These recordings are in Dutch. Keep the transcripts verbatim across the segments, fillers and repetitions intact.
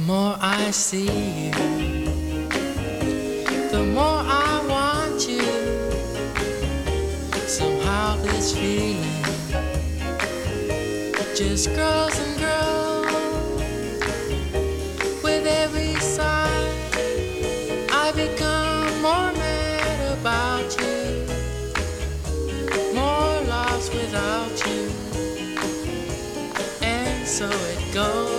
more I see you, the more I want you. Somehow this feeling just grows and grows. With every sigh, I become more mad about you, more lost without you, and so it goes.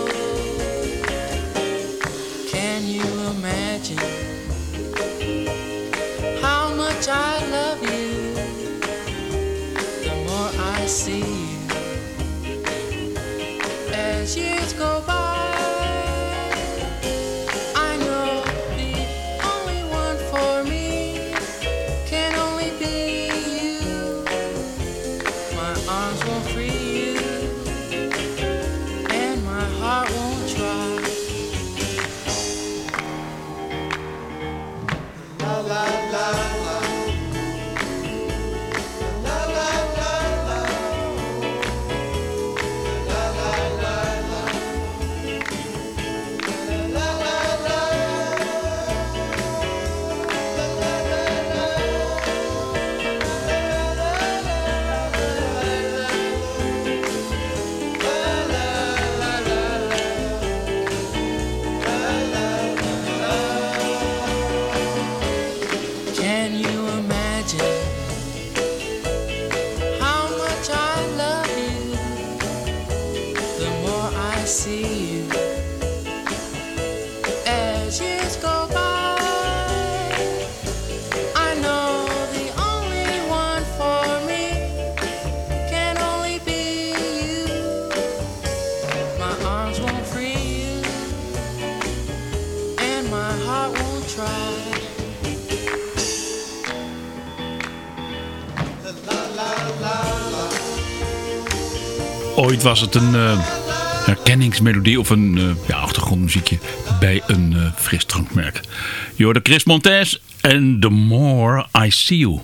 Imagine how much I love you, the more I see you as years go by. I know the only one for me can only be you. My arms won't free you, and my heart won't try. Ooit was het een uh, herkenningsmelodie of een uh, ja, achtergrondmuziekje bij een uh, frisdrankmerk. Je hoorde Chris Montez en The More I See You.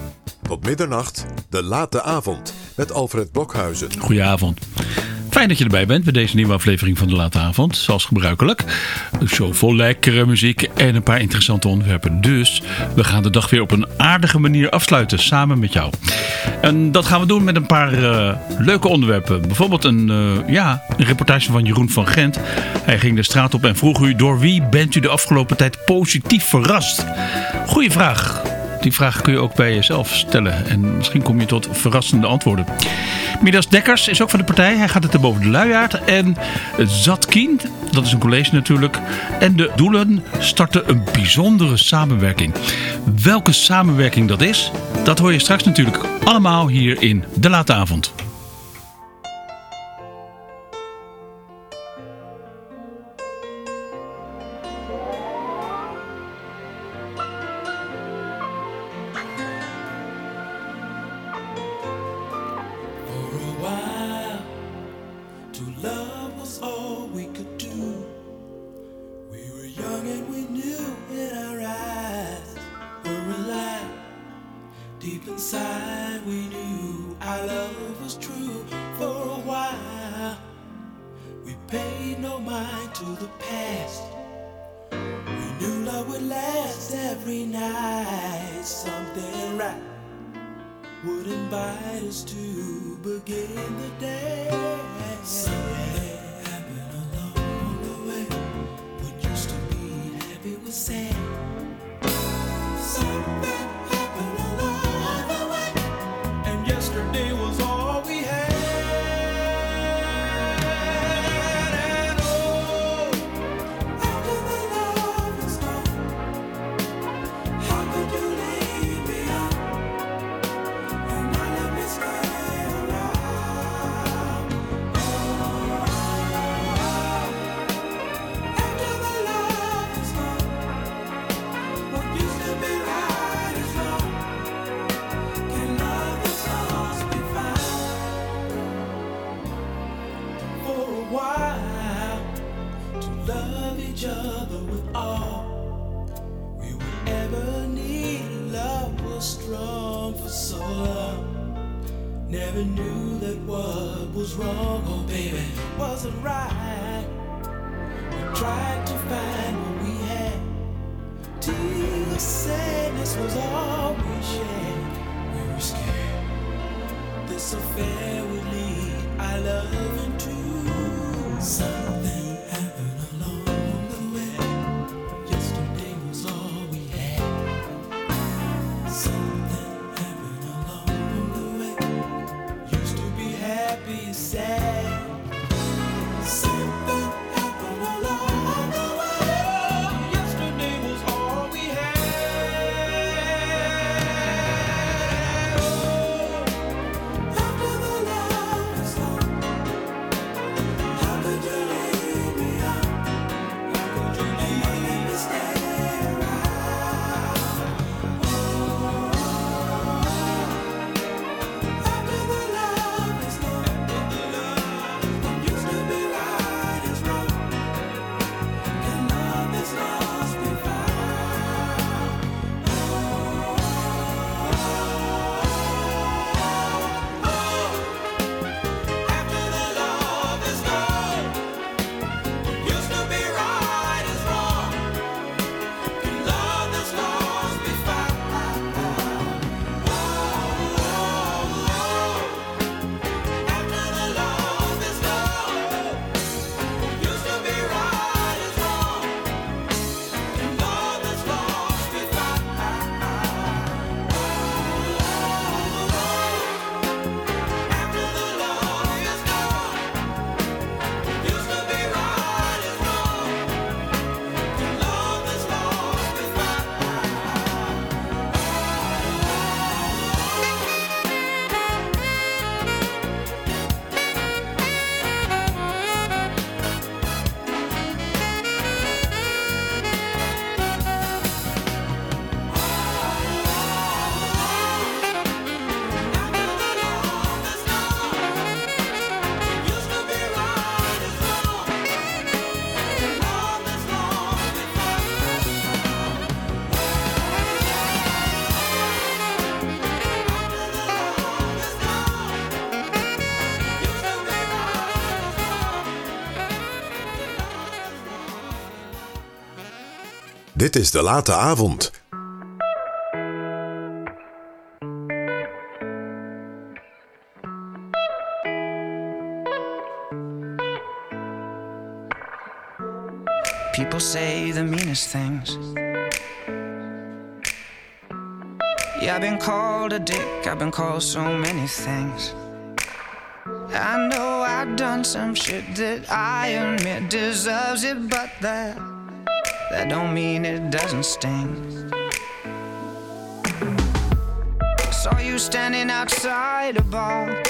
Tot middernacht, de late avond met Alfred Blokhuizen. Goedenavond. Fijn dat je erbij bent bij deze nieuwe aflevering van de Late Avond. Zoals gebruikelijk. Een show vol lekkere muziek en een paar interessante onderwerpen. Dus we gaan de dag weer op een aardige manier afsluiten samen met jou. En dat gaan we doen met een paar uh, leuke onderwerpen. Bijvoorbeeld een, uh, ja, een reportage van Jeroen van Gent. Hij ging de straat op en vroeg u: door wie bent u de afgelopen tijd positief verrast? Goeie vraag. Die vraag kun je ook bij jezelf stellen. En misschien kom je tot verrassende antwoorden. Midas Dekkers is ook van de partij. Hij gaat het hebben over de luiaard. En Zatkien, dat is een college natuurlijk. En de Doelen starten een bijzondere samenwerking. Welke samenwerking dat is, dat hoor je straks natuurlijk allemaal hier in De Late Avond. Never knew that what was wrong, oh baby, wasn't right. We tried to find what we had. Till sadness was all we shared. We were scared this affair would lead our love into something happened along the way. Yesterday was all we had. Something happened along the way. Used to be happy, sad. Something happened along the way. Yesterday was all we had. Oh, after the love is gone, how could you leave me out? How could you leave me stay around? Oh, after the love is gone, what used to be right is wrong, and love is lost we found. Oh, after the love is gone, what used to be right is wrong, and love that's lost we found. After the love is gone, what used to be right is wrong, and love that's lost we found. After the love is gone, what used to be right is wrong, and love that's lost we found. Dit is De Late Avond. People say the meanest things. Yeah, I've been called a dick, I've been called so many things. I know I've done some shit that I admit deserves it, but that that don't mean it doesn't sting. Saw you standing outside a bar.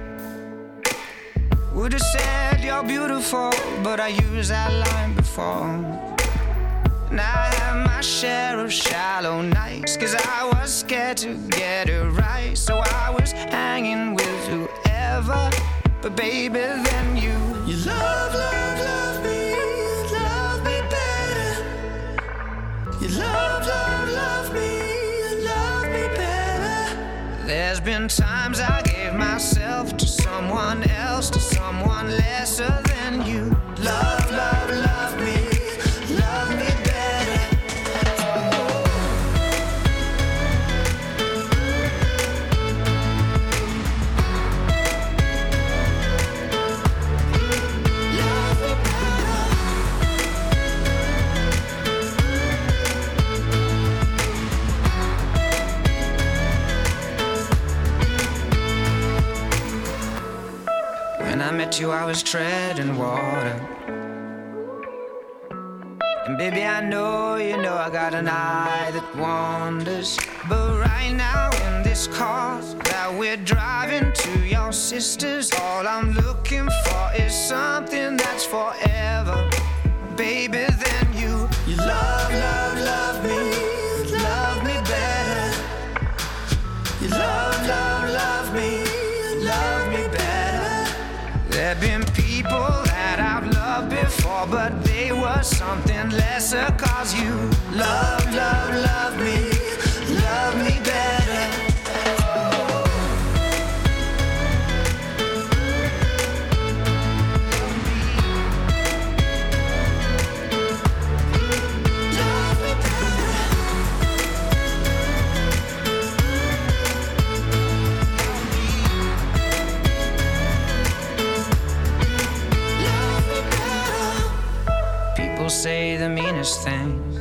Would've said you're beautiful, but I used that line before. And I had my share of shallow nights, cause I was scared to get it right. So I was hanging with whoever, but baby, then you You love, love, love me, love me better. You love, love, love me, love me better. There's been times I gave myself to someone else, to someone lesser than you. Love, love, love me, love me better. Love me better. When I met you, I was treading water. And baby, I know, you know, I got an eye that wanders. But right now in this car that we're driving to your sister's, all I'm looking for is something that's forever. Baby, then you You love, love, love me, love me better. You love, love, love me, love me better. There've been people that I've loved before, but they were something lesser. Cause you Love, love, love me, love me better. people say the meanest things.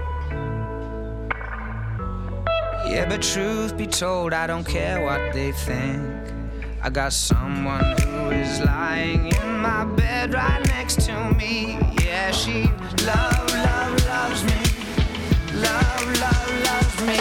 Yeah, but truth be told, I don't care what they think. I got someone who is lying in my bed right next to me. Yeah, she love, love, loves me. Love, love, loves me.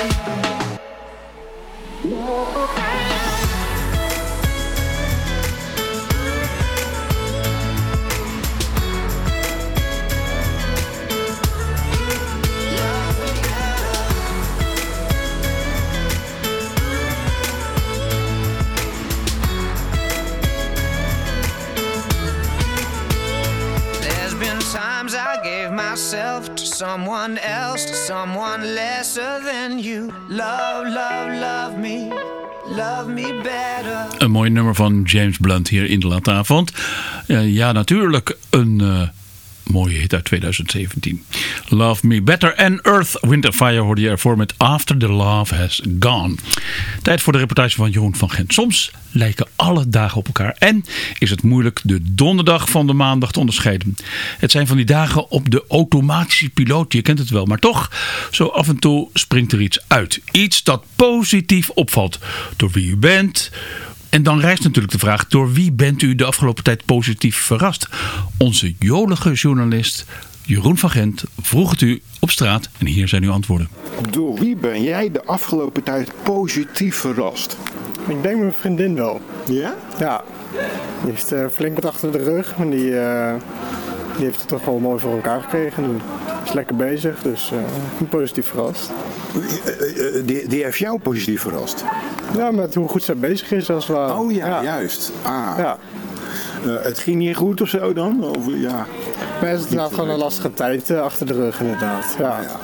Times I gave myself to someone else, to someone lesser than you. Love, love, love me, love me better. Een mooi nummer van James Blunt hier in de late avond. Uh, ja, natuurlijk een uh, mooie hit uit twintig zeventien. Love Me Better en Earth, Wind and Fire hoorde je ervoor met After the Love Has Gone. Tijd voor de reportage van Jeroen van Gent. Soms lijken alle dagen op elkaar en is het moeilijk de donderdag van de maandag te onderscheiden. Het zijn van die dagen op de automatische piloot, je kent het wel, maar toch, zo af en toe springt er iets uit. Iets dat positief opvalt door wie u bent. En dan rijst natuurlijk de vraag, door wie bent u de afgelopen tijd positief verrast? Onze jolige journalist Jeroen van Gent vroeg het u op straat en hier zijn uw antwoorden. Door wie ben jij de afgelopen tijd positief verrast? Ik denk mijn vriendin wel. Ja? Ja. Die heeft uh, flink wat achter de rug. En die, uh, die heeft het toch wel mooi voor elkaar gekregen. En is lekker bezig. Dus uh, ik ben positief verrast. Uh, uh, uh, die, die heeft jou positief verrast? Ja, met hoe goed zij bezig is als het ware. Oh ja, ja. juist. Ah. Ja. Uh, het ging niet goed of zo dan? Of, ja. Maar het is inderdaad gewoon een lastige tijd uh, achter de rug inderdaad. Ja. Ja.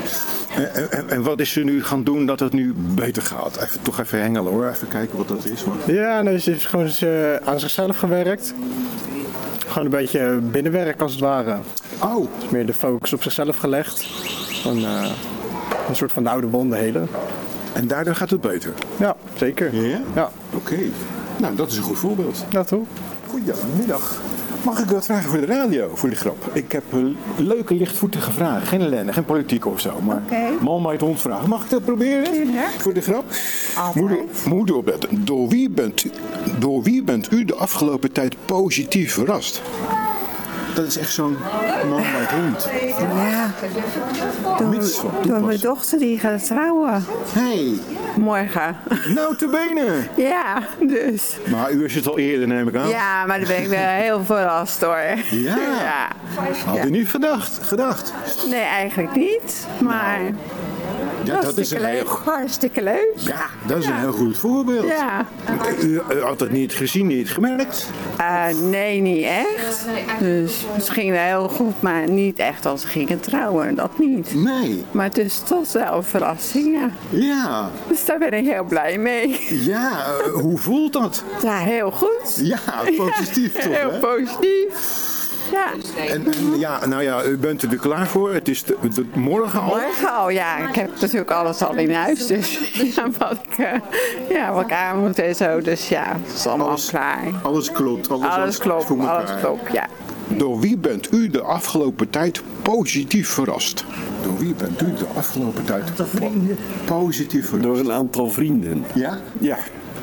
En, en, en wat is ze nu gaan doen dat het nu beter gaat? Even, toch even hengelen hoor, even kijken wat dat is. Hoor. Ja, nee, ze heeft gewoon uh, aan zichzelf gewerkt. Gewoon een beetje binnenwerk als het ware. Oh. Dus meer de focus op zichzelf gelegd. Van, uh, een soort van de oude wonden helen. En daardoor gaat het beter? Ja, zeker. Ja? Ja. Oké. Okay. Nou, dat is een goed voorbeeld. Ja, toch? Goedemiddag. Mag ik wat vragen voor de radio, voor de grap? Ik heb een leuke, lichtvoetige vragen. Geen ellende, geen politiek of zo. Maar okay. Man mij het hond vragen. Mag ik dat proberen? Ja. Voor de grap? Moet, moet u opletten. Door wie, bent, door wie bent u de afgelopen tijd positief verrast? Dat is echt zo'n man bij het hond. Ja, door, door mijn dochter die gaat trouwen. Hey. Morgen. Nou, te benen. Ja, dus. Maar u is het al eerder, neem ik aan. Ja, maar daar ben ik wel heel verrast hoor. Ja. Ja. Had u niet gedacht? gedacht? Nee, eigenlijk niet. Maar... Nou. Ja, dat is een leuk. heel... Hartstikke leuk. Ja, dat is ja. een heel goed voorbeeld. Ja. U, u had het niet gezien, niet gemerkt? Uh, nee, niet echt. Dus misschien wel heel goed, maar niet echt als ze gingen trouwen. Dat niet. Nee. Maar het is toch wel een verrassing, ja. Ja. Dus daar ben ik heel blij mee. Ja, uh, hoe voelt dat? Ja, heel goed. Ja, positief toch, heel hè? positief. Ja. En, en ja, nou ja, u bent er klaar voor. Het is de, de, morgen al. Morgen al, ja. Ik heb natuurlijk alles al in huis. Dus ja, wat ik, uh, ja, wat ik aan moet en zo. Dus ja, het is allemaal alles, klaar. Alles klopt. Alles, alles klopt, alles klopt, ja. Door wie bent u de afgelopen tijd positief verrast? Door wie bent u de afgelopen tijd vrienden. positief verrast? Door een aantal vrienden. Ja? Ja.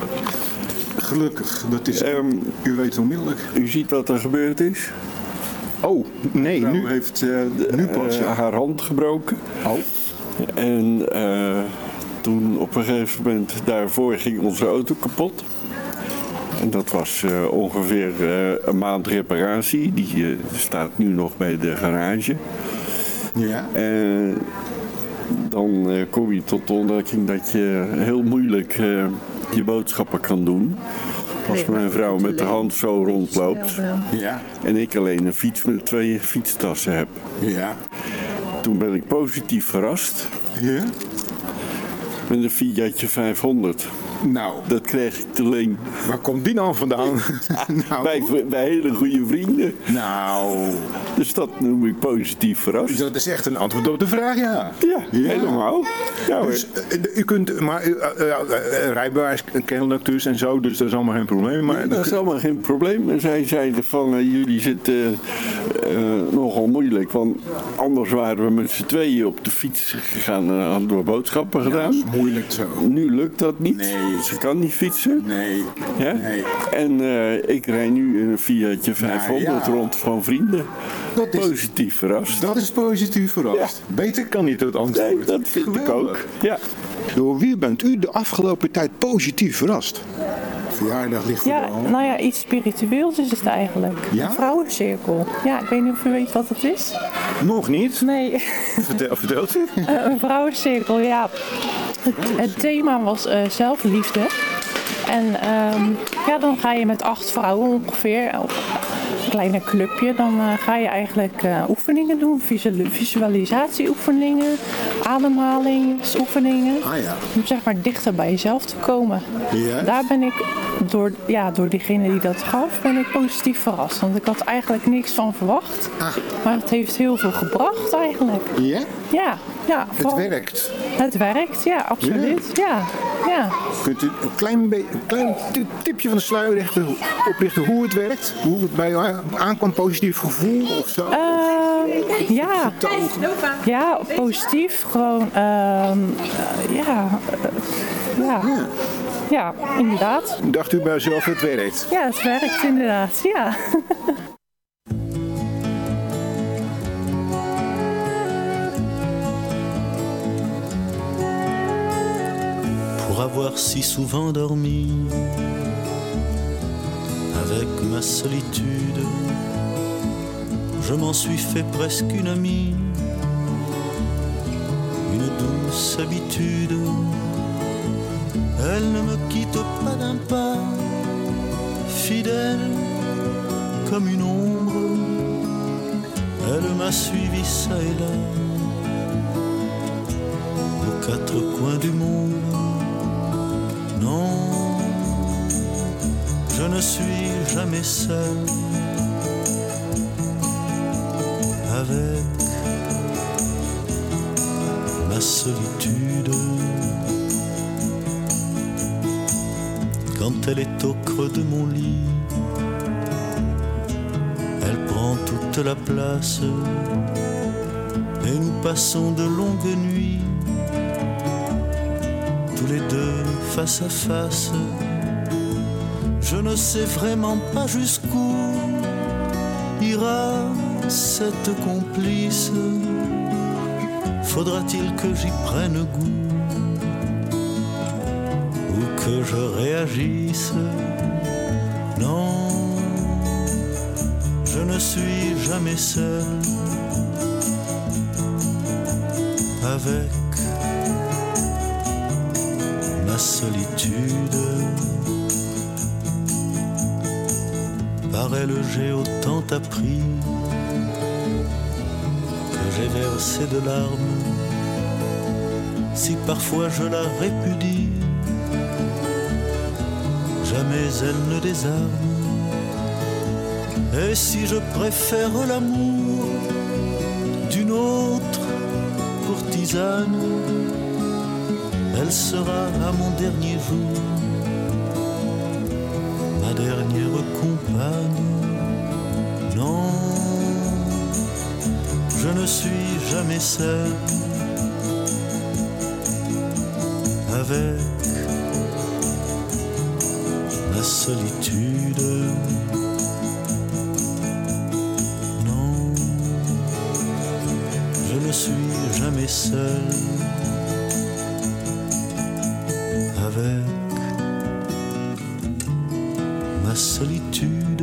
Gelukkig, dat is, um, u weet onmiddellijk. U ziet wat er gebeurd is? Oh, nee, nou, nu heeft uh, de, nu pas, uh, ja. haar hand gebroken. Oh. En uh, toen op een gegeven moment daarvoor ging onze auto kapot. En dat was uh, ongeveer uh, een maand reparatie. Die uh, staat nu nog bij de garage. Ja. En dan uh, kom je tot de ontdekking dat je heel moeilijk uh, je boodschappen kan doen. Als mijn vrouw met de hand zo rondloopt. Ja. En ik alleen een fiets met twee fietstassen heb. Ja. Toen ben ik positief verrast. Ja. Met een Fiatje vijfhonderd. Nou. Dat kreeg ik te leen. Waar komt die nou vandaan? nou. bij, bij hele goede vrienden. Nou. Dus dat noem ik positief verrast. Dat is echt een antwoord op de vraag, ja. Ja, ja. helemaal. Ja, dus, u kunt, maar uh, uh, uh, rijbewijs kennelijk dus en zo, dus dat is allemaal geen probleem. Maar dat is allemaal geen probleem. En zij zeiden van, uh, jullie zitten uh, nogal moeilijk. Want anders waren we met z'n tweeën op de fiets gegaan en hadden we boodschappen gedaan. Ja, dat is moeilijk zo. Nu lukt dat niet. Nee. Ze kan niet fietsen. Nee. Ja? Nee. En uh, ik rijd nu een Fiatje vijfhonderd ja. rond van vrienden. Dat is, positief verrast. Dat is positief verrast. Ja. Beter kan niet het antwoord. Nee, dat vind Geweldig. ik ook. Ja. Door wie bent u de afgelopen tijd positief verrast? Verjaardag ligt voor ja, de hand. Nou ja, iets spiritueels is het eigenlijk. Ja? Een vrouwencirkel. Ja, ik weet niet of u weet wat het is. Nog niet? Nee. Vertel, vertelt u? uh, een vrouwencirkel, ja. Het, het thema was uh, zelfliefde. En um, ja, dan ga je met acht vrouwen ongeveer, een kleine clubje, dan uh, ga je eigenlijk uh, oefeningen doen, visualisatieoefeningen, ademhalingsoefeningen. Ah, ja. Om zeg maar dichter bij jezelf te komen. Ja. Daar ben ik, door, ja, door diegene die dat gaf, ben ik positief verrast. Want ik had eigenlijk niks van verwacht. Ah. Maar het heeft heel veel gebracht eigenlijk. Ja? Ja. Ja, het werkt. Het werkt, ja, absoluut. Ja. Ja, ja. Kunt u een klein, be- een klein tipje van de sluier richten, oplichten hoe het werkt? Hoe het bij jou aankwam, positief gevoel of zo? Uh, ja. ja, positief. Gewoon, uh, uh, ja. Uh, ja. ja. Ja, inderdaad. Dacht u bij uzelf, het werkt? Ja, het werkt inderdaad, ja. Pour avoir si souvent dormi avec ma solitude, je m'en suis fait presque une amie, une douce habitude. Elle ne me quitte pas d'un pas, fidèle comme une ombre. Elle m'a suivi ça et là, aux quatre coins du monde. Non, je ne suis jamais seul avec ma solitude. Quand elle est au creux de mon lit, elle prend toute la place et nous passons de longues nuits, tous les deux face à face. Je ne sais vraiment pas jusqu'où ira cette complice. Faudra-t-il que j'y prenne goût ou que je réagisse? Non, je ne suis jamais seul avec ma solitude. Par elle j'ai autant appris que j'ai versé de larmes. Si parfois je la répudie, jamais elle ne désarme. Et si je préfère l'amour d'une autre courtisane, elle sera à mon dernier jour ma dernière compagne. Non, je ne suis jamais seul avec ma solitude. Non, je ne suis jamais seul avec ma solitude.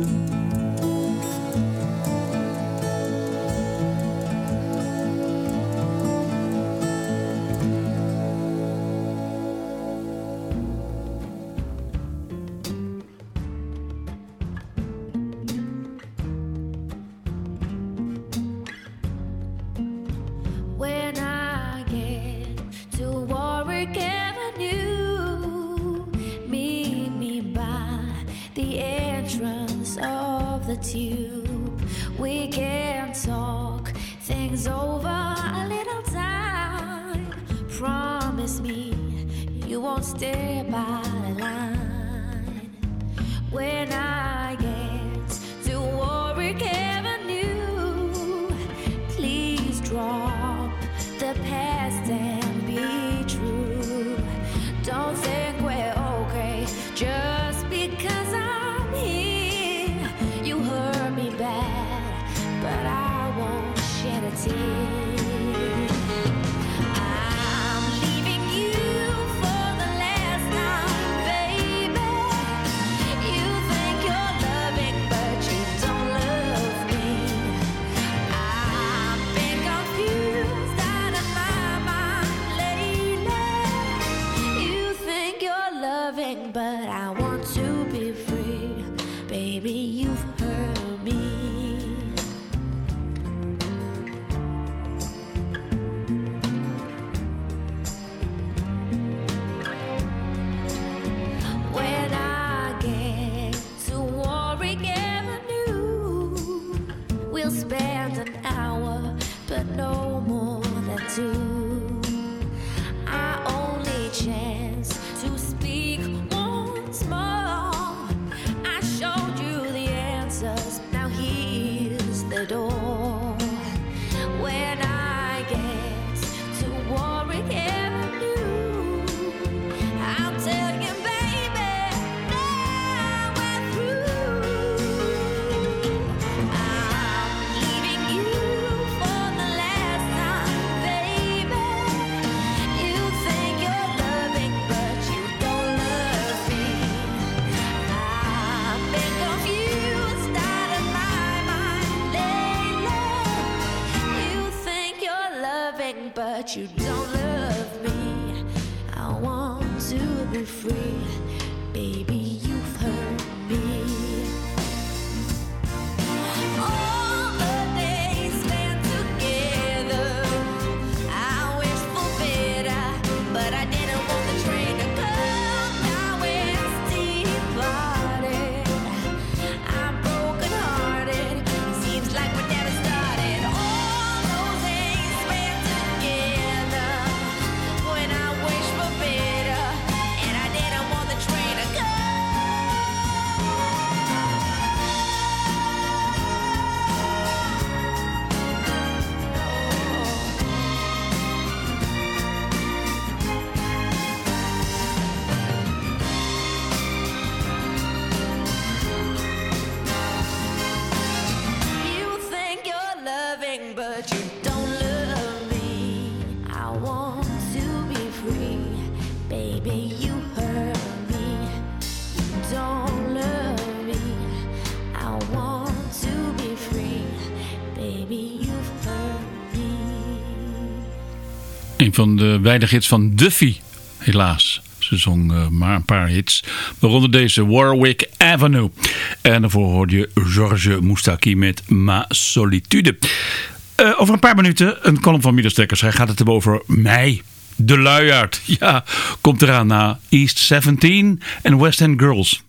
When I get to Warwick Avenue, meet me by the entrance of the tube. We can talk things over a little time. Promise me you won't stay by the line. When I get to Warwick Avenue, I'm leaving you for the last time, baby. You think you're loving, but you don't love me. I've been confused out of my mind lately. You think you're loving, but I want to be free. Baby, you've hurt me. When I get to Warwick Avenue, we'll spend an hour, but no more than two. Our only chance to speak once more. I showed you the answers, now here's the door. When I get to Warwick Avenue, I'll tell you, baby, now we're through. I'm leaving you for the last time, baby. You think you're loving, but you don't love me. I've been confused out of my mind lately. You think you're loving, but you don't love me. I want to be free, baby, you've hurt me. All the days spent together, I wish for better, but I didn't want the train to come. Now it's departed. I'm broken hearted. Seems like we never started. All those days spent together, when I wish for better, and I didn't want the train to come. You think you're loving, but you don't love me. I want to be free, baby, you hurt me. You don't love me. I want to be free, baby, you've hurt me. Een van de weinige hits van Duffy, helaas. Ze zong uh, maar een paar hits, waaronder deze Warwick Avenue. En daarvoor hoorde je Georges Moustaki met Ma Solitude. Uh, over een paar minuten een column van Midas Dekkers. Hij gaat het hebben over mij, de luiaard. Ja, komt eraan na East zeventien en West End Girls.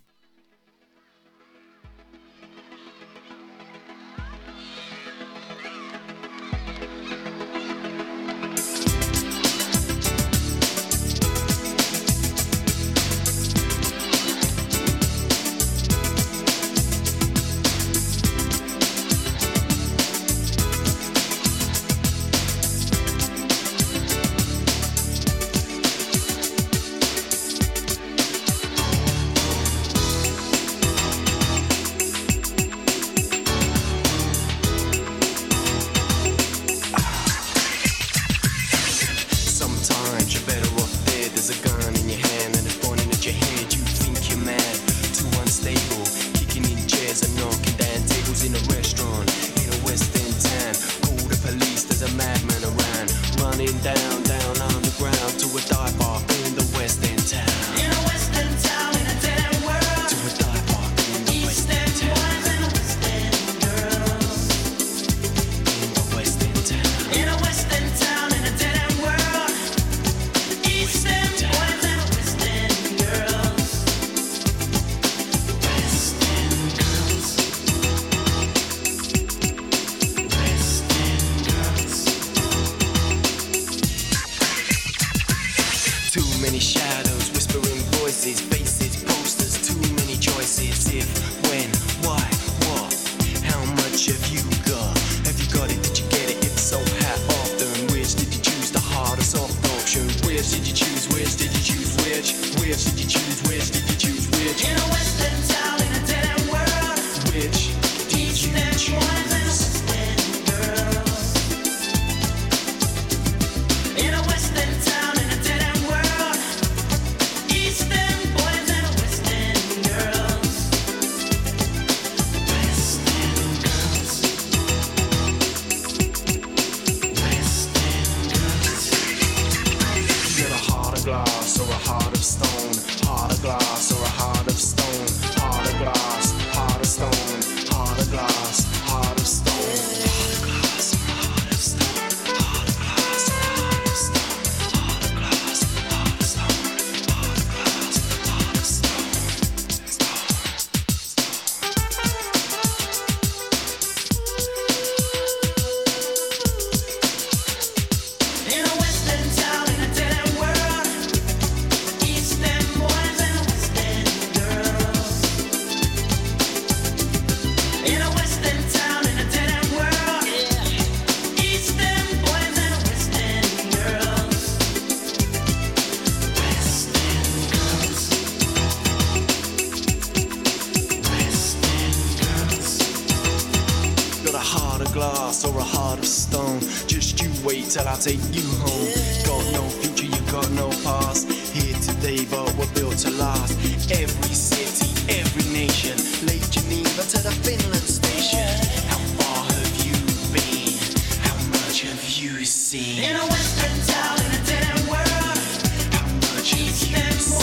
of glass or a heart of stone. Just you wait till I take you home. Got no future, you got no past. Here today, but we're built to last. Every city, every nation, Lake Geneva to the Finland station. How far have you been? How much have you seen? In a western town, in a dead end world. How much have you seen?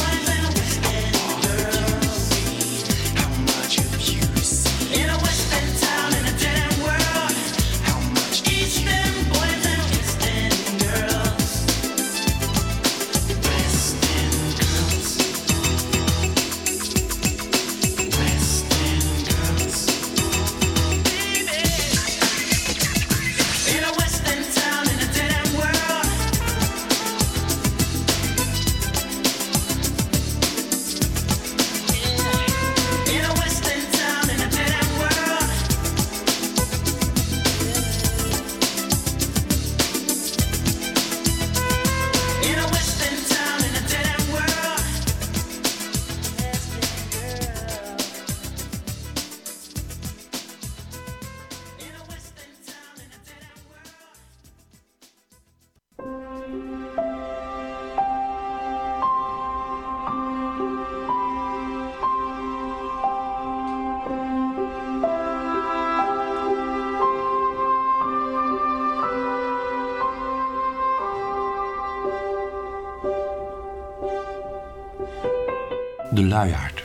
De luiaard.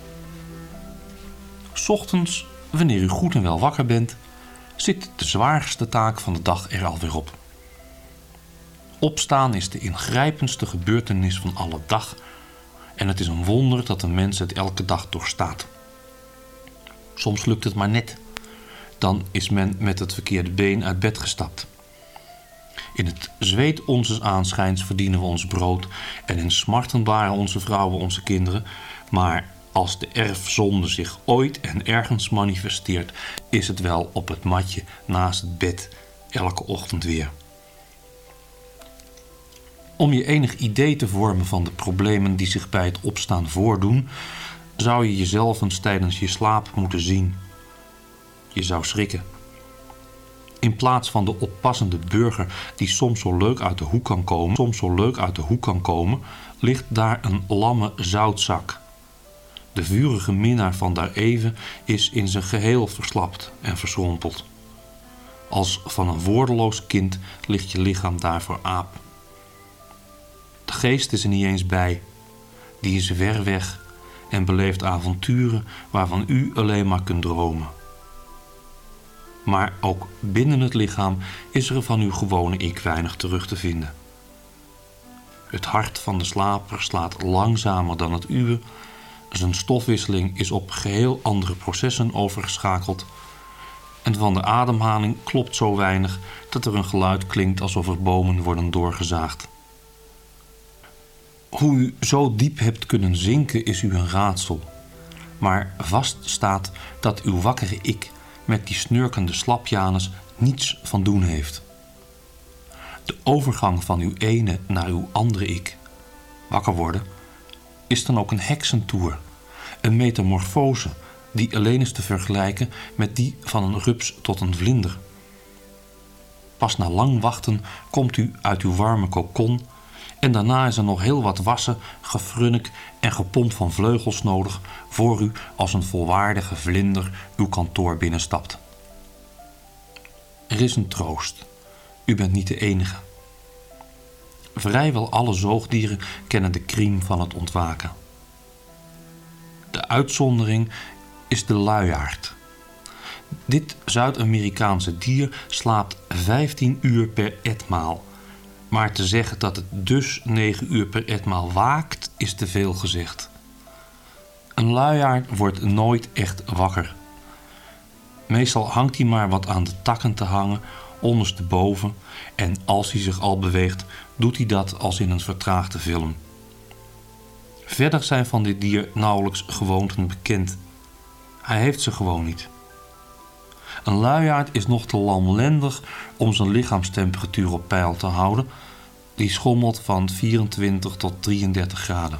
'S Ochtends, wanneer u goed en wel wakker bent, zit de zwaarste taak van de dag er alweer op. Opstaan is de ingrijpendste gebeurtenis van alle dag en het is een wonder dat een mens het elke dag doorstaat. Soms lukt het maar net. Dan is men met het verkeerde been uit bed gestapt. In het zweet onzes aanschijns verdienen we ons brood en in smarten baren onze vrouwen onze kinderen. Maar als de erfzonde zich ooit en ergens manifesteert, is het wel op het matje naast het bed elke ochtend weer. Om je enig idee te vormen van de problemen die zich bij het opstaan voordoen, zou je jezelf eens tijdens je slaap moeten zien. Je zou schrikken. In plaats van de oppassende burger die soms zo leuk uit de hoek kan komen, soms zo leuk uit de hoek kan komen, ligt daar een lamme zoutzak. De vurige minnaar van daareven is in zijn geheel verslapt en verschrompeld. Als van een woordeloos kind ligt je lichaam daar voor aap. De geest is er niet eens bij. Die is ver weg en beleeft avonturen waarvan u alleen maar kunt dromen. Maar ook binnen het lichaam is er van uw gewone ik weinig terug te vinden. Het hart van de slaper slaat langzamer dan het uwe. Zijn stofwisseling is op geheel andere processen overgeschakeld. En van de ademhaling klopt zo weinig dat er een geluid klinkt alsof er bomen worden doorgezaagd. Hoe u zo diep hebt kunnen zinken is u een raadsel. Maar vast staat dat uw wakkere ik met die snurkende slapjanus niets van doen heeft. De overgang van uw ene naar uw andere ik, wakker worden, is dan ook een heksentoer, een metamorfose die alleen is te vergelijken met die van een rups tot een vlinder. Pas na lang wachten komt u uit uw warme kokon en daarna is er nog heel wat wassen, gefrunnik en gepompt van vleugels nodig voor u als een volwaardige vlinder uw kantoor binnenstapt. Er is een troost. U bent niet de enige. Vrijwel alle zoogdieren kennen de kriem van het ontwaken. De uitzondering is de luiaard. Dit Zuid-Amerikaanse dier slaapt vijftien uur per etmaal. Maar te zeggen dat het dus negen uur per etmaal waakt, is te veel gezegd. Een luiaard wordt nooit echt wakker. Meestal hangt hij maar wat aan de takken te hangen, ondersteboven, en als hij zich al beweegt, doet hij dat als in een vertraagde film. Verder zijn van dit dier nauwelijks gewoonten bekend. Hij heeft ze gewoon niet. Een luiaard is nog te lamlendig om zijn lichaamstemperatuur op peil te houden. Die schommelt van vierentwintig tot drieëndertig graden.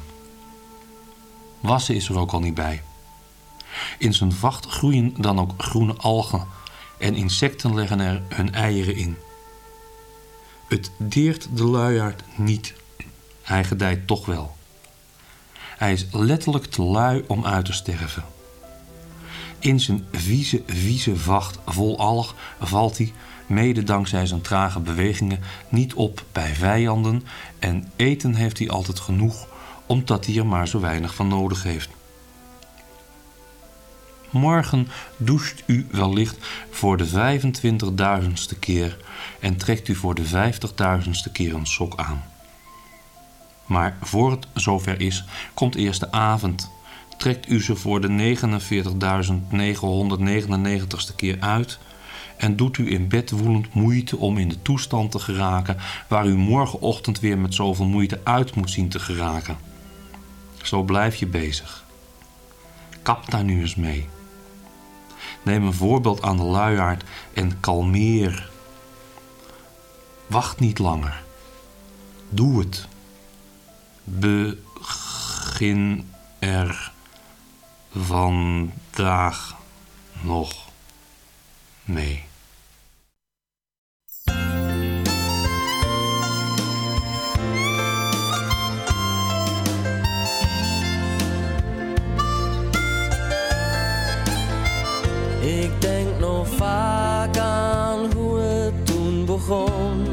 Wassen is er ook al niet bij. In zijn vacht groeien dan ook groene algen. en insecten leggen er hun eieren in. Het deert de luiaard niet. Hij gedijt toch wel. Hij is letterlijk te lui om uit te sterven. In zijn vieze, vieze vacht vol alg valt hij, mede dankzij zijn trage bewegingen, niet op bij vijanden en eten heeft hij altijd genoeg, omdat hij er maar zo weinig van nodig heeft. Morgen doucht u wellicht voor de vijfentwintigduizendste keer en trekt u voor de vijftigduizendste keer een sok aan. Maar voor het zover is, komt eerst de avond. Trekt u ze voor de negenenveertigduizend negenhonderdnegenennegentigste keer uit en doet u in bed woelend moeite om in de toestand te geraken waar u morgenochtend weer met zoveel moeite uit moet zien te geraken. Zo blijf je bezig. Kap daar nu eens mee. Neem een voorbeeld aan de luiaard en kalmeer. Wacht niet langer. Doe het. Begin er vandaag nog mee. Ik denk nog vaak aan hoe het toen begon.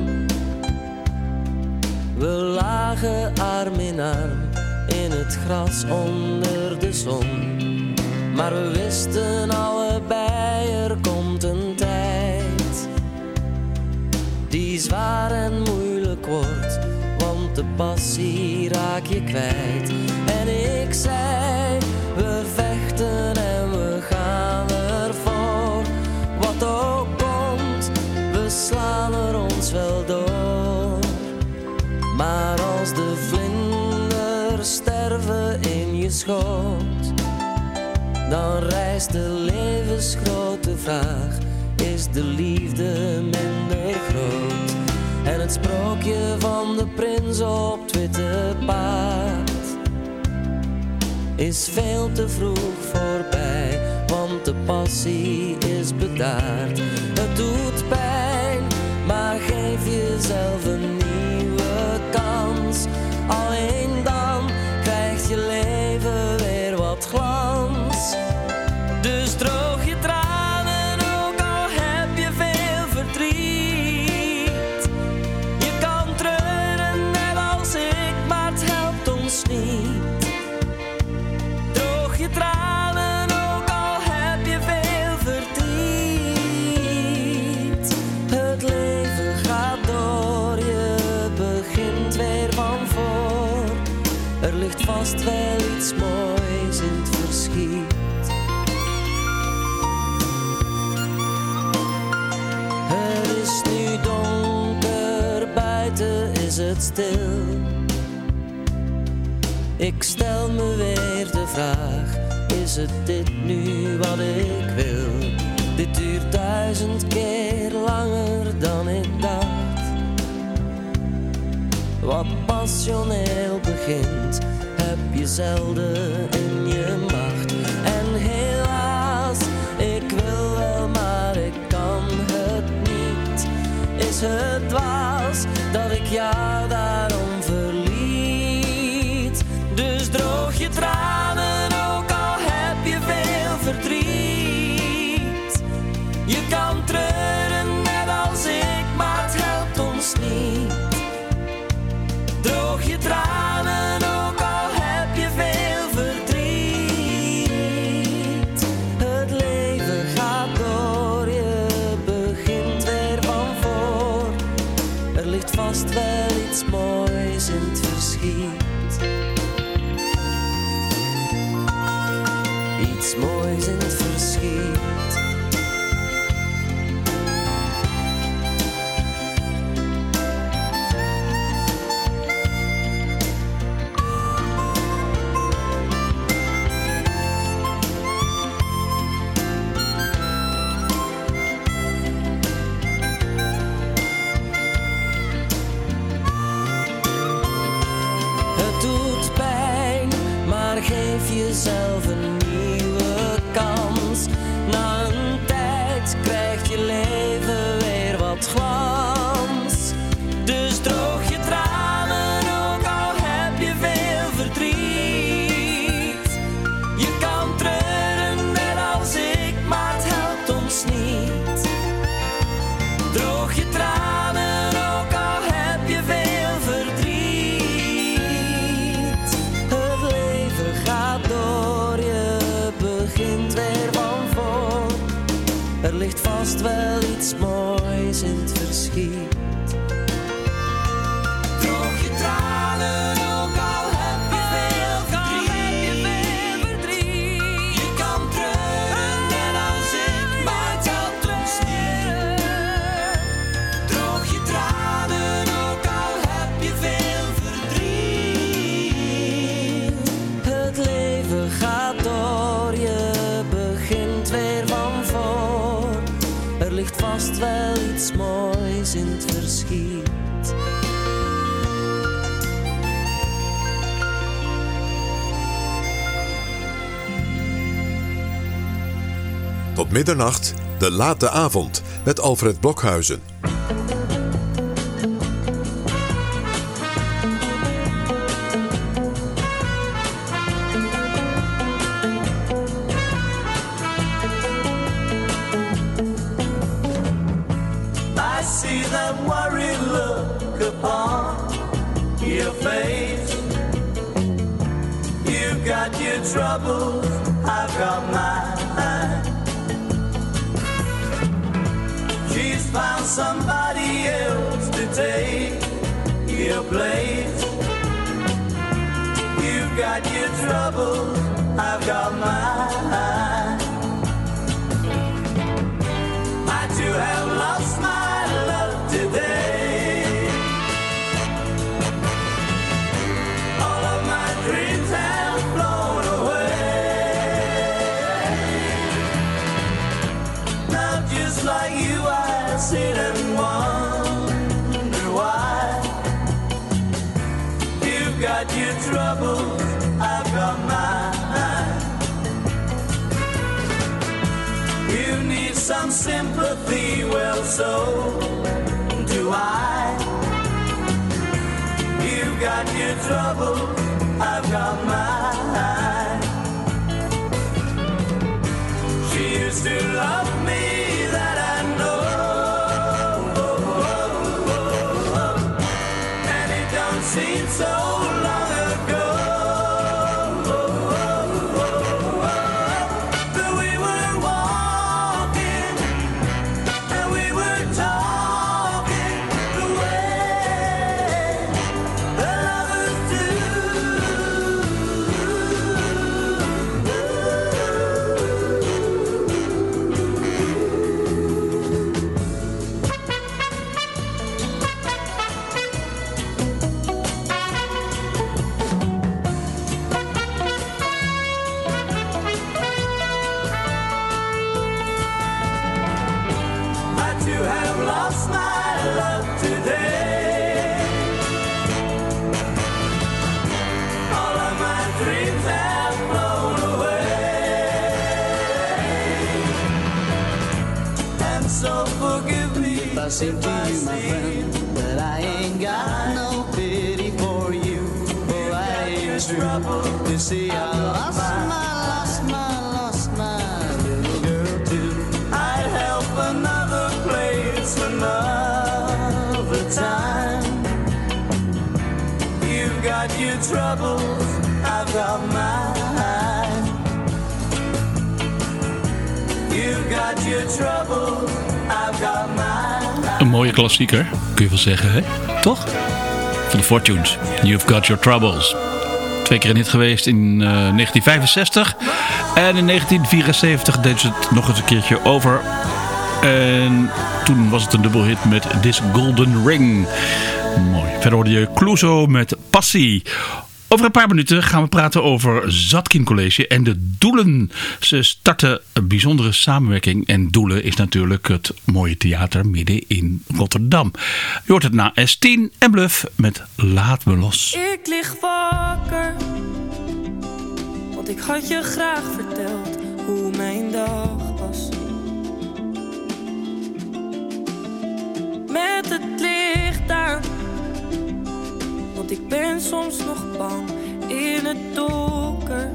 We lagen arm in arm in het gras onder de zon. Maar we wisten allebei, er komt een tijd die zwaar en moeilijk wordt, want de passie raak je kwijt. En ik zei, we vechten en we gaan ervoor. Wat ook komt, we slaan er ons wel door. Maar als de vlinders sterven in je schoot, dan rijst de levensgrote vraag, is de liefde minder groot? En het sprookje van de prins op het witte paard is veel te vroeg voorbij, want de passie is bedaard. Het doet pijn, maar geef jezelf een nieuwe kans. Alleen dan krijgt je leven weer wat glans. Dus droog je tranen, ook al heb je veel verdriet. Je kan treuren net als ik, maar het helpt ons niet. Droog je tranen, ook al heb je veel verdriet. Het leven gaat door, je begint weer van voor. Er ligt vast wel iets moois in het verschiet. Het is nu donker, buiten is het stil. Ik stel me weer de vraag, is het dit nu wat ik wil? Dit duurt duizend keer langer dan ik dacht. Wat passioneel begint, heb je zelden in je macht. En helaas, ik wil wel, maar ik kan het niet. Is het dwaas dat ik jou daarom verliet? Dus droog je tranen, ook al heb je veel verdriet. Je kan treuren net als ik, maar het helpt ons niet. Droog je tranen, ook al heb je veel verdriet. Het leven gaat door, je begint weer van voor. Er ligt vast wel iets moois in het verschiet. Iets moois in het verschiet. Jezelf een nieuwe kans. Na een tijd krijgt je met glans. Dus droog je tranen, ook al heb je veel verdriet. Je kan treuren net als ik, maar het helpt ons niet. Droog je tranen, ook al heb je veel verdriet. Het leven gaat door, je begint weer van voor. Er ligt vast wel iets moois in het verschiet. Droog je tranen, ook al heb je veel verdriet. Je kan treuren net als ik, maar het helpt ons niet. Droog je tranen, ook al heb je veel verdriet. Het leven gaat door, je begint weer van voor. Er ligt vast wel iets moois in het verschiet. Tot middernacht, de late avond met Alfred Blokhuizen. I see that worried look upon your face. You've got your troubles, I've got mine. She's found somebody else to take your place. You've got your troubles, I've got mine. I too have lost my love today. All of my dreams have flown away. Now just like you, I sit and wonder why. You've got your troubles, I've got mine. You need some sympathy, well, so do I. You've got your troubles, I've got mine. She used to love me, that I know. And it don't seem so long ago. That we were walking and we were talking the way the lovers do. I too have lost my love today. All of my dreams have flown away. And so forgive me if I say to you, my friend, that I ain't got no pity for you. Oh, I ain't trouble to see I lost my, lost my, lost my little girl too. I'd help another place another time. You've got your troubles, I've got mine. You've got your troubles, I've got mine. Een mooie klassieker, kun je wel zeggen, hè? Toch? Van de Fortunes. You've Got Your Troubles. Twee keer een hit geweest in uh, negentien vijfenzestig. En in negentien vierenzeventig deed ze het nog eens een keertje over. En toen was het een dubbelhit met This Golden Ring. Mooi. Verder hoorde je Clouseau met Passie. Over een paar minuten gaan we praten over Zatkin College en de Doelen. Ze starten een bijzondere samenwerking. En Doelen is natuurlijk het mooie theater midden in Rotterdam. Je hoort het na S tien en Bluff met Laat me los. Ik lig wakker, want ik had je graag verteld hoe mijn dag was. met het licht aan. Want ik ben soms nog bang in het donker.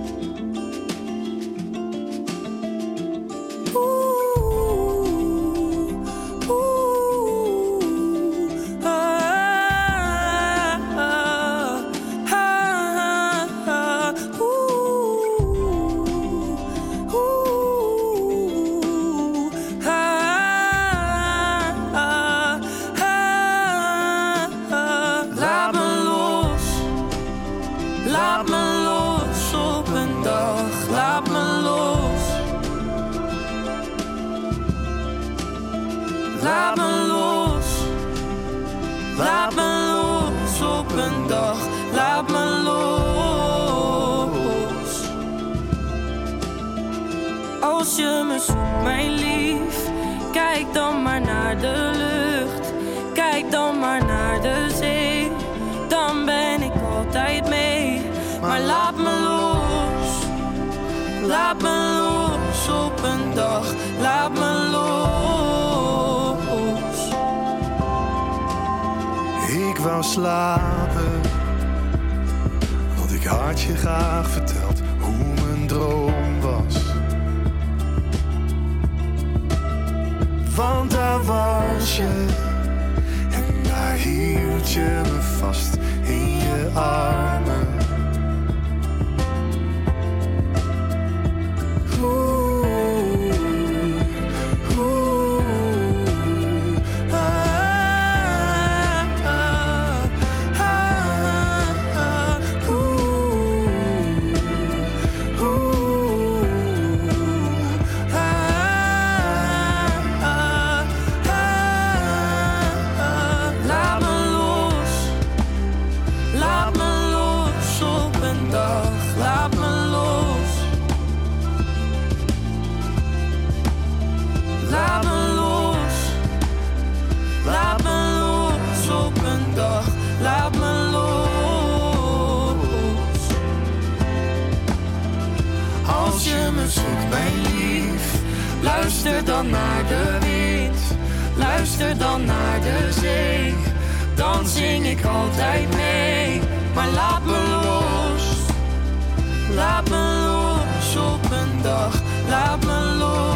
Laat me los, laat me los op een dag, laat me los. Als je me zoekt, mijn lief, kijk dan maar naar de lucht. Kijk dan maar naar de zee, dan ben ik altijd mee. Maar laat me los, laat me los op een dag, laat me los. Ik wou slapen, want ik had je graag verteld hoe mijn droom was. Want daar was je, en daar hield je me vast in je armen. Oeh, oeh, ah. Luister dan naar de wind, luister dan naar de zee. Dan zing ik altijd mee, maar laat me los. Laat me los op een dag, laat me los.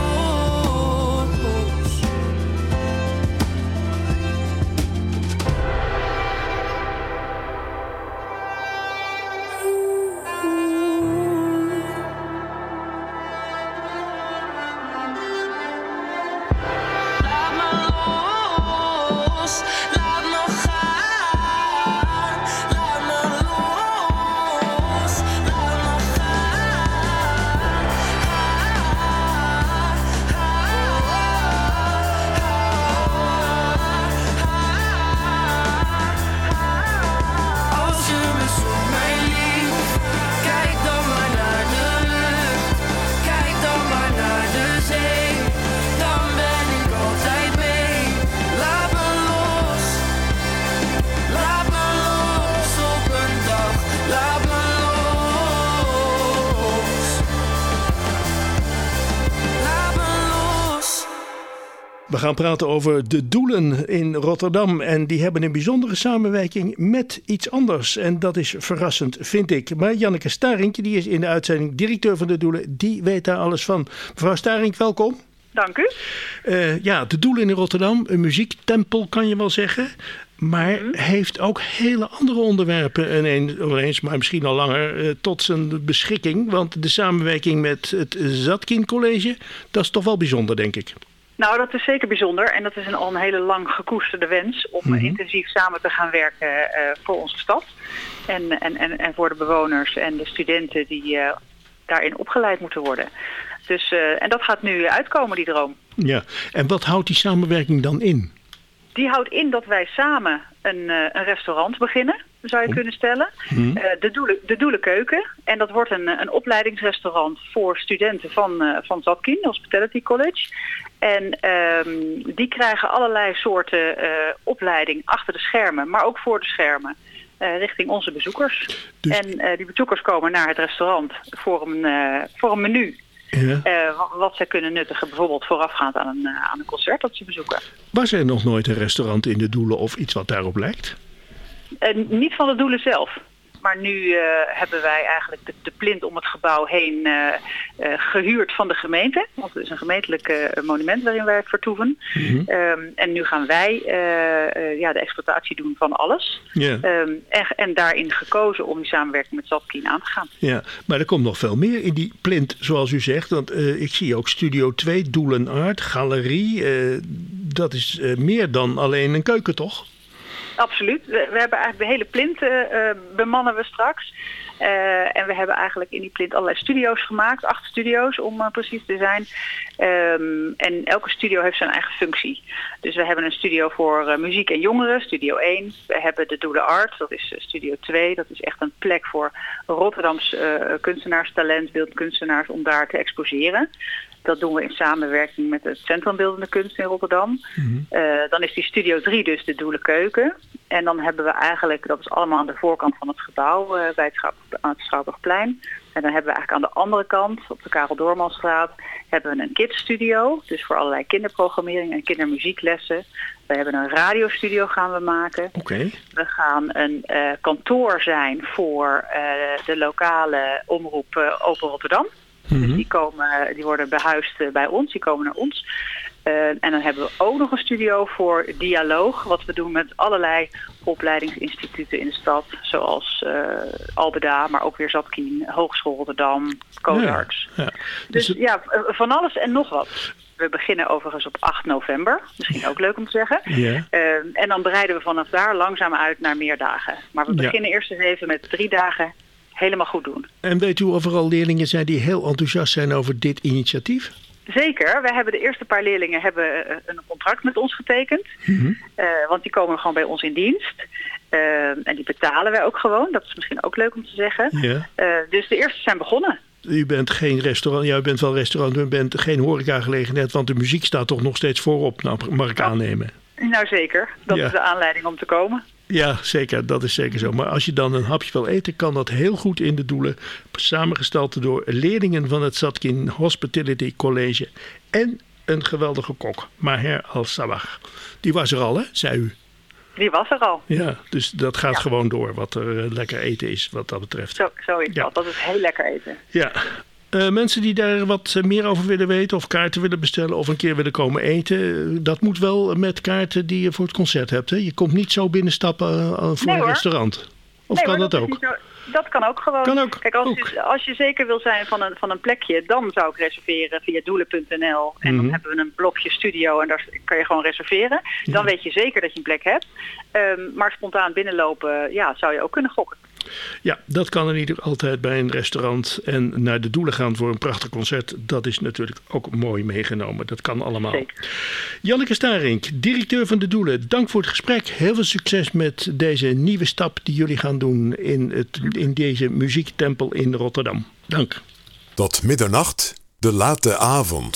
We gaan praten over de Doelen in Rotterdam. En die hebben een bijzondere samenwerking met iets anders. En dat is verrassend, vind ik. Maar Janneke Starink, die is in de uitzending directeur van de Doelen. Die weet daar alles van. Mevrouw Starink, welkom. Dank u. Uh, ja, de Doelen in Rotterdam. Een muziektempel kan je wel zeggen. Maar mm-hmm. heeft ook hele andere onderwerpen ineens, maar misschien al langer, uh, tot zijn beschikking. Want de samenwerking met het Zatkin College, dat is toch wel bijzonder, denk ik. Nou, dat is zeker bijzonder en dat is een, al een hele lang gekoesterde wens om mm-hmm. intensief samen te gaan werken uh, voor onze stad. En, en, en, en voor de bewoners en de studenten die uh, daarin opgeleid moeten worden. Dus, uh, en dat gaat nu uitkomen, die droom. Ja, en wat houdt die samenwerking dan in? Die houdt in dat wij samen een, uh, een restaurant beginnen, zou je oh. kunnen stellen. Mm-hmm. Uh, de, Doelen, de Doelenkeuken. En dat wordt een, een opleidingsrestaurant voor studenten van, uh, van Zatkin, Hospitality College. En um, die krijgen allerlei soorten uh, opleiding achter de schermen, maar ook voor de schermen. Uh, richting onze bezoekers. Dus... En uh, die bezoekers komen naar het restaurant voor een, uh, voor een menu. Ja. Uh, wat, wat zij kunnen nuttigen, bijvoorbeeld voorafgaand aan een, uh, aan een concert dat ze bezoeken. Was er nog nooit een restaurant in de Doelen of iets wat daarop lijkt? Uh, niet van de Doelen zelf. Maar nu uh, hebben wij eigenlijk de, de plint om het gebouw heen uh, uh, gehuurd van de gemeente. Want het is een gemeentelijk uh, monument waarin wij vertoeven. Mm-hmm. Um, en nu gaan wij uh, uh, ja, de exploitatie doen van alles. Yeah. Um, en, en daarin gekozen om die samenwerking met Zatkin aan te gaan. Ja, maar er komt nog veel meer in die plint, zoals u zegt. Want uh, ik zie ook Studio twee, Doelen Art, Galerie. Uh, dat is uh, meer dan alleen een keuken, toch? Absoluut. We, we hebben eigenlijk de hele plint uh, bemannen we straks. Uh, en we hebben eigenlijk in die plint allerlei studio's gemaakt. Acht studio's om uh, precies te zijn. Um, en elke studio heeft zijn eigen functie. Dus we hebben een studio voor uh, muziek en jongeren, studio één. We hebben de Doelen Art, dat is uh, studio twee. Dat is echt een plek voor Rotterdams uh, kunstenaarstalent, beeldkunstenaars om daar te exposeren. Dat doen we in samenwerking met het Centrum Beeldende Kunst in Rotterdam. Mm-hmm. Uh, dan is die studio drie dus de Doelen Keuken. En dan hebben we eigenlijk, dat is allemaal aan de voorkant van het gebouw, uh, bij het, Schouw, aan het Schouwburgplein. En dan hebben we eigenlijk aan de andere kant, op de Karel Doormanstraat, hebben we een kidsstudio. Dus voor allerlei kinderprogrammering en kindermuzieklessen. We hebben een radiostudio gaan we maken. Okay. We gaan een uh, kantoor zijn voor uh, de lokale omroep uh, Open Rotterdam. Mm-hmm. Dus die, komen, die worden behuisd uh, bij ons, die komen naar ons. Uh, en dan hebben we ook nog een studio voor dialoog. Wat we doen met allerlei opleidingsinstituten in de stad. Zoals uh, Albeda, maar ook weer Zatkin, Hogeschool Rotterdam, Codarts. Ja, ja. Dus, dus het... ja, van alles en nog wat. We beginnen overigens op acht november. Misschien ook leuk om te zeggen. Ja. Uh, en dan breiden we vanaf daar langzaam uit naar meer dagen. Maar we beginnen ja. eerst eens even met drie dagen helemaal goed doen. En weet u of er al leerlingen zijn die heel enthousiast zijn over dit initiatief? Zeker. Wij hebben de eerste paar leerlingen hebben een contract met ons getekend. Mm-hmm. Uh, want die komen gewoon bij ons in dienst. Uh, en die betalen wij ook gewoon. Dat is misschien ook leuk om te zeggen. Ja. Uh, dus de eerste zijn begonnen. U bent geen restaurant, ja, u bent wel restaurant, u bent geen horecagelegenheid, want de muziek staat toch nog steeds voorop, nou, mag ik aannemen. Nou zeker, dat ja. is de aanleiding om te komen. Ja, zeker, dat is zeker zo. Maar als je dan een hapje wil eten, kan dat heel goed in de Doelen. Samengesteld door leerlingen van het Zatkin Hospitality College en een geweldige kok, Maher Al-Sabah. Die was er al, hè, zei u? Die was er al. Ja, dus dat gaat ja. gewoon door wat er uh, lekker eten is wat dat betreft. Zo, zo is ja. dat. Dat is heel lekker eten. Ja. Uh, mensen die daar wat meer over willen weten of kaarten willen bestellen of een keer willen komen eten, dat moet wel met kaarten die je voor het concert hebt. Hè? Je komt niet zo binnenstappen uh, voor nee, een hoor. restaurant. Of nee, kan hoor, dat, dat ook? Zo, dat kan ook gewoon. Kan ook. Kijk, als, ook. Je, als je zeker wil zijn van een, van een plekje, dan zou ik reserveren via doelen punt n l. En mm-hmm. dan hebben we een blokje studio en daar kan je gewoon reserveren. Dan ja. weet je zeker dat je een plek hebt. Um, maar spontaan binnenlopen, ja, zou je ook kunnen gokken. Ja, dat kan er niet altijd bij een restaurant. En naar de Doelen gaan voor een prachtig concert, dat is natuurlijk ook mooi meegenomen. Dat kan allemaal. Zeker. Janneke Starink, directeur van de Doelen, dank voor het gesprek. Heel veel succes met deze nieuwe stap die jullie gaan doen in, het, in deze muziektempel in Rotterdam. Dank. Tot middernacht, de late avond.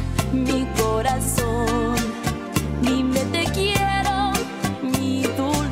Dime te quiero, mi dulce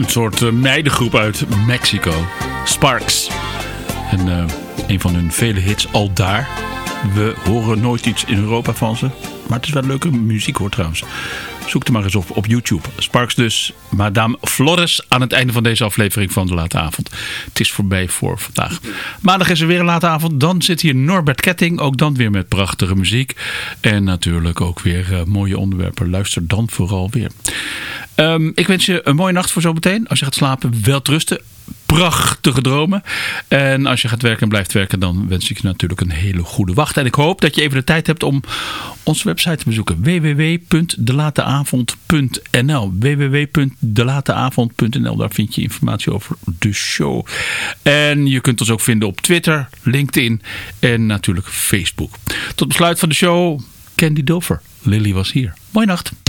Een soort uh, meidengroep uit Mexico. Sparks. En uh, een van hun vele hits al daar. We horen nooit iets in Europa van ze. Maar het is wel leuke muziek hoor trouwens. Zoek er maar eens op op YouTube. Sparks dus. Madame Flores aan het einde van deze aflevering van De Late Avond. Het is voorbij voor vandaag. Maandag is er weer een Late Avond. Dan zit hier Norbert Ketting. Ook dan weer met prachtige muziek. En natuurlijk ook weer uh, mooie onderwerpen. Luister dan vooral weer. Um, ik wens je een mooie nacht voor zometeen. Als je gaat slapen, welterusten. Prachtige dromen. En als je gaat werken en blijft werken, dan wens ik je natuurlijk een hele goede wacht. En ik hoop dat je even de tijd hebt om onze website te bezoeken. w w w punt de late avond punt n l w w w punt de late avond punt n l. Daar vind je informatie over de show. En je kunt ons ook vinden op Twitter, LinkedIn en natuurlijk Facebook. Tot besluit van de show, Candy Dulfer. Lily was hier. Mooie nacht.